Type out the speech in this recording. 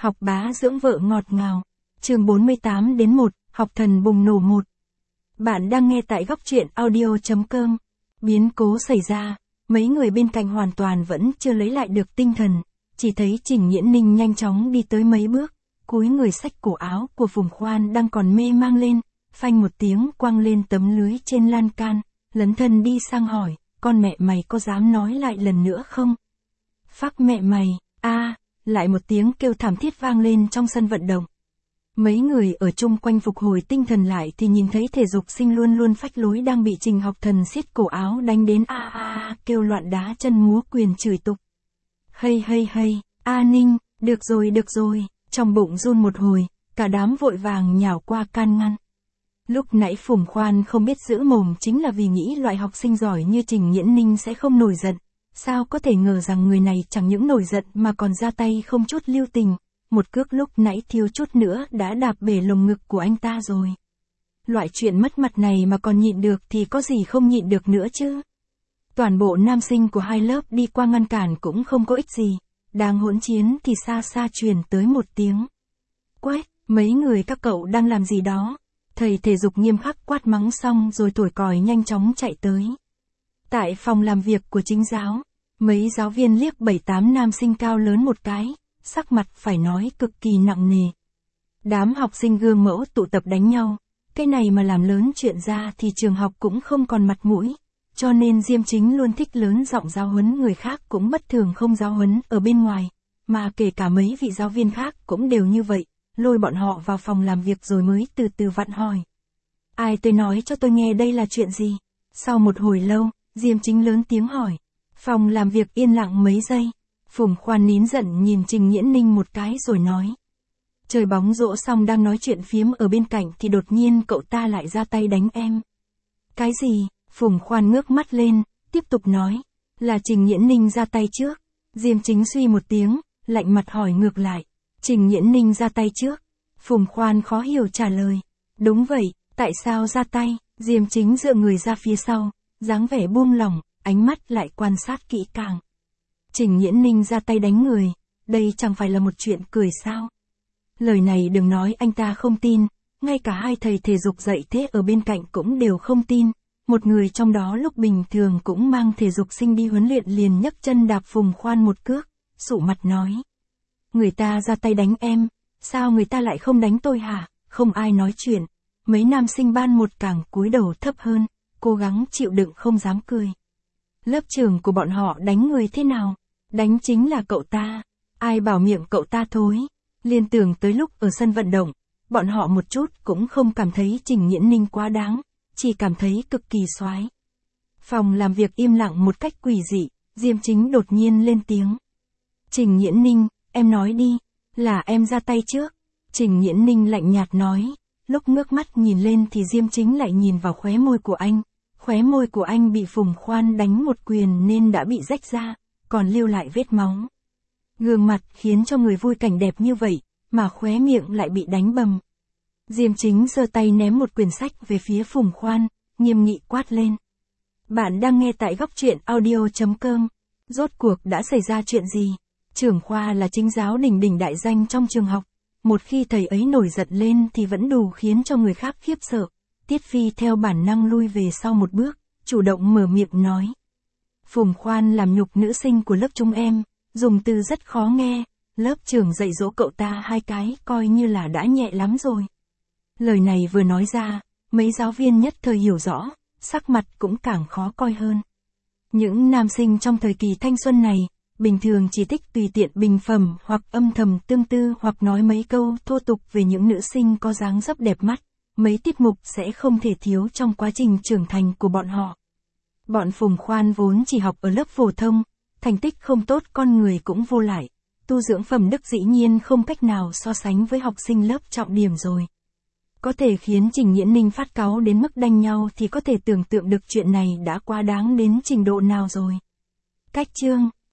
Học bá dưỡng vợ ngọt ngào. Chương 48-1, học thần bùng nổ 1. Bạn đang nghe tại góc truyện audio.com. Biến cố xảy ra, mấy người bên cạnh hoàn toàn vẫn chưa lấy lại được tinh thần, chỉ thấy Trình Nghiễn Ninh nhanh chóng đi tới mấy bước, cúi người xách cổ áo của Phùng Khoan đang còn mê mang lên, phanh một tiếng quăng lên tấm lưới trên lan can, lấn thân đi sang hỏi, con mẹ mày có dám nói lại lần nữa không? Phác mẹ mày, lại một tiếng kêu thảm thiết vang lên trong sân vận động. Mấy người ở chung quanh phục hồi tinh thần lại thì nhìn thấy thể dục sinh luôn luôn phách lối đang bị Trình học thần siết cổ áo đánh đến kêu loạn đá chân múa quyền chửi tục. Hay, Ninh, được rồi, trong bụng run một hồi, cả đám vội vàng nhào qua can ngăn. Lúc nãy Phùng Khoan không biết giữ mồm chính là vì nghĩ loại học sinh giỏi như Trình Nghiễn Ninh sẽ không nổi giận. Sao có thể ngờ rằng người này chẳng những nổi giận mà còn ra tay không chút lưu tình, một cước lúc nãy thiếu chút nữa đã đạp bể lồng ngực của anh ta rồi. Loại chuyện mất mặt này mà còn nhịn được thì có gì không nhịn được nữa chứ. Toàn bộ nam sinh của hai lớp đi qua ngăn cản cũng không có ích gì, đang hỗn chiến thì xa xa truyền tới một tiếng. Quét, mấy người các cậu đang làm gì đó? Thầy thể dục nghiêm khắc quát mắng xong rồi thổi còi nhanh chóng chạy tới. Tại phòng làm việc của chính giáo, mấy giáo viên liếc 7-8 nam sinh cao lớn một cái, sắc mặt phải nói cực kỳ nặng nề. Đám học sinh gương mẫu tụ tập đánh nhau, cái này mà làm lớn chuyện ra thì trường học cũng không còn mặt mũi, cho nên Diêm Chính luôn thích lớn giọng giáo huấn người khác cũng bất thường không giáo huấn ở bên ngoài, mà kể cả mấy vị giáo viên khác cũng đều như vậy, lôi bọn họ vào phòng làm việc rồi mới từ từ vặn hỏi. Ai tới nói cho tôi nghe đây là chuyện gì? Sau một hồi lâu, Diêm Chính lớn tiếng hỏi. Phòng làm việc yên lặng mấy giây. Phùng Khoan nín giận nhìn Trình Nghiễn Ninh một cái rồi nói. Chơi bóng rổ xong đang nói chuyện phiếm ở bên cạnh thì đột nhiên cậu ta lại ra tay đánh em. Cái gì? Phùng Khoan ngước mắt lên, tiếp tục nói. Là Trình Nghiễn Ninh ra tay trước. Diêm Chính suy một tiếng, lạnh mặt hỏi ngược lại. Trình Nghiễn Ninh ra tay trước. Phùng Khoan khó hiểu trả lời. Đúng vậy, tại sao ra tay? Diêm Chính dựa người ra phía sau, dáng vẻ buông lỏng, ánh mắt lại quan sát kỹ càng. Trình Nghiễn Ninh ra tay đánh người, đây chẳng phải là một chuyện cười sao? Lời này đừng nói anh ta không tin, ngay cả hai thầy thể dục dạy thế ở bên cạnh cũng đều không tin. Một người trong đó lúc bình thường cũng mang thể dục sinh đi huấn luyện liền nhấc chân đạp Phùng Khoan một cước, sụ mặt nói. Người ta ra tay đánh em, sao người ta lại không đánh tôi hả? Không ai nói chuyện, mấy nam sinh ban một càng cúi đầu thấp hơn, cố gắng chịu đựng không dám cười. Lớp trưởng của bọn họ đánh người thế nào? Đánh chính là cậu ta. Ai bảo miệng cậu ta thối? Liên tưởng tới lúc ở sân vận động, bọn họ một chút cũng không cảm thấy Trình Nghiễn Ninh quá đáng, chỉ cảm thấy cực kỳ soái. Phòng làm việc im lặng một cách quỷ dị, Diêm Chính đột nhiên lên tiếng. Trình Nghiễn Ninh, em nói đi, là em ra tay trước. Trình Nghiễn Ninh lạnh nhạt nói, lúc ngước mắt nhìn lên thì Diêm Chính lại nhìn vào khóe môi của anh. Khóe môi của anh bị Phùng Khoan đánh một quyền nên đã bị rách ra, còn lưu lại vết máu. Gương mặt khiến cho người vui cảnh đẹp như vậy, mà khóe miệng lại bị đánh bầm. Diêm Chính giơ tay ném một quyển sách về phía Phùng Khoan, nghiêm nghị quát lên. Bạn đang nghe tại góc truyện audio.com. Rốt cuộc đã xảy ra chuyện gì? Trưởng khoa là chính giáo đỉnh đỉnh đại danh trong trường học. Một khi thầy ấy nổi giận lên thì vẫn đủ khiến cho người khác khiếp sợ. Tiết Phi theo bản năng lui về sau một bước, chủ động mở miệng nói. Phùng Khoan làm nhục nữ sinh của lớp chúng em, dùng từ rất khó nghe, lớp trưởng dạy dỗ cậu ta 2 cái coi như là đã nhẹ lắm rồi. Lời này vừa nói ra, mấy giáo viên nhất thời hiểu rõ, sắc mặt cũng càng khó coi hơn. Những nam sinh trong thời kỳ thanh xuân này, bình thường chỉ thích tùy tiện bình phẩm hoặc âm thầm tương tư hoặc nói mấy câu thô tục về những nữ sinh có dáng dấp đẹp mắt. Mấy tiết mục sẽ không thể thiếu trong quá trình trưởng thành của bọn họ. Bọn Phùng Khoan vốn chỉ học ở lớp phổ thông, thành tích không tốt con người cũng vô lại, tu dưỡng phẩm đức dĩ nhiên không cách nào so sánh với học sinh lớp trọng điểm rồi. Có thể khiến Trình Nghiễn Ninh phát cáu đến mức đánh nhau thì có thể tưởng tượng được chuyện này đã quá đáng đến trình độ nào rồi. Cách chương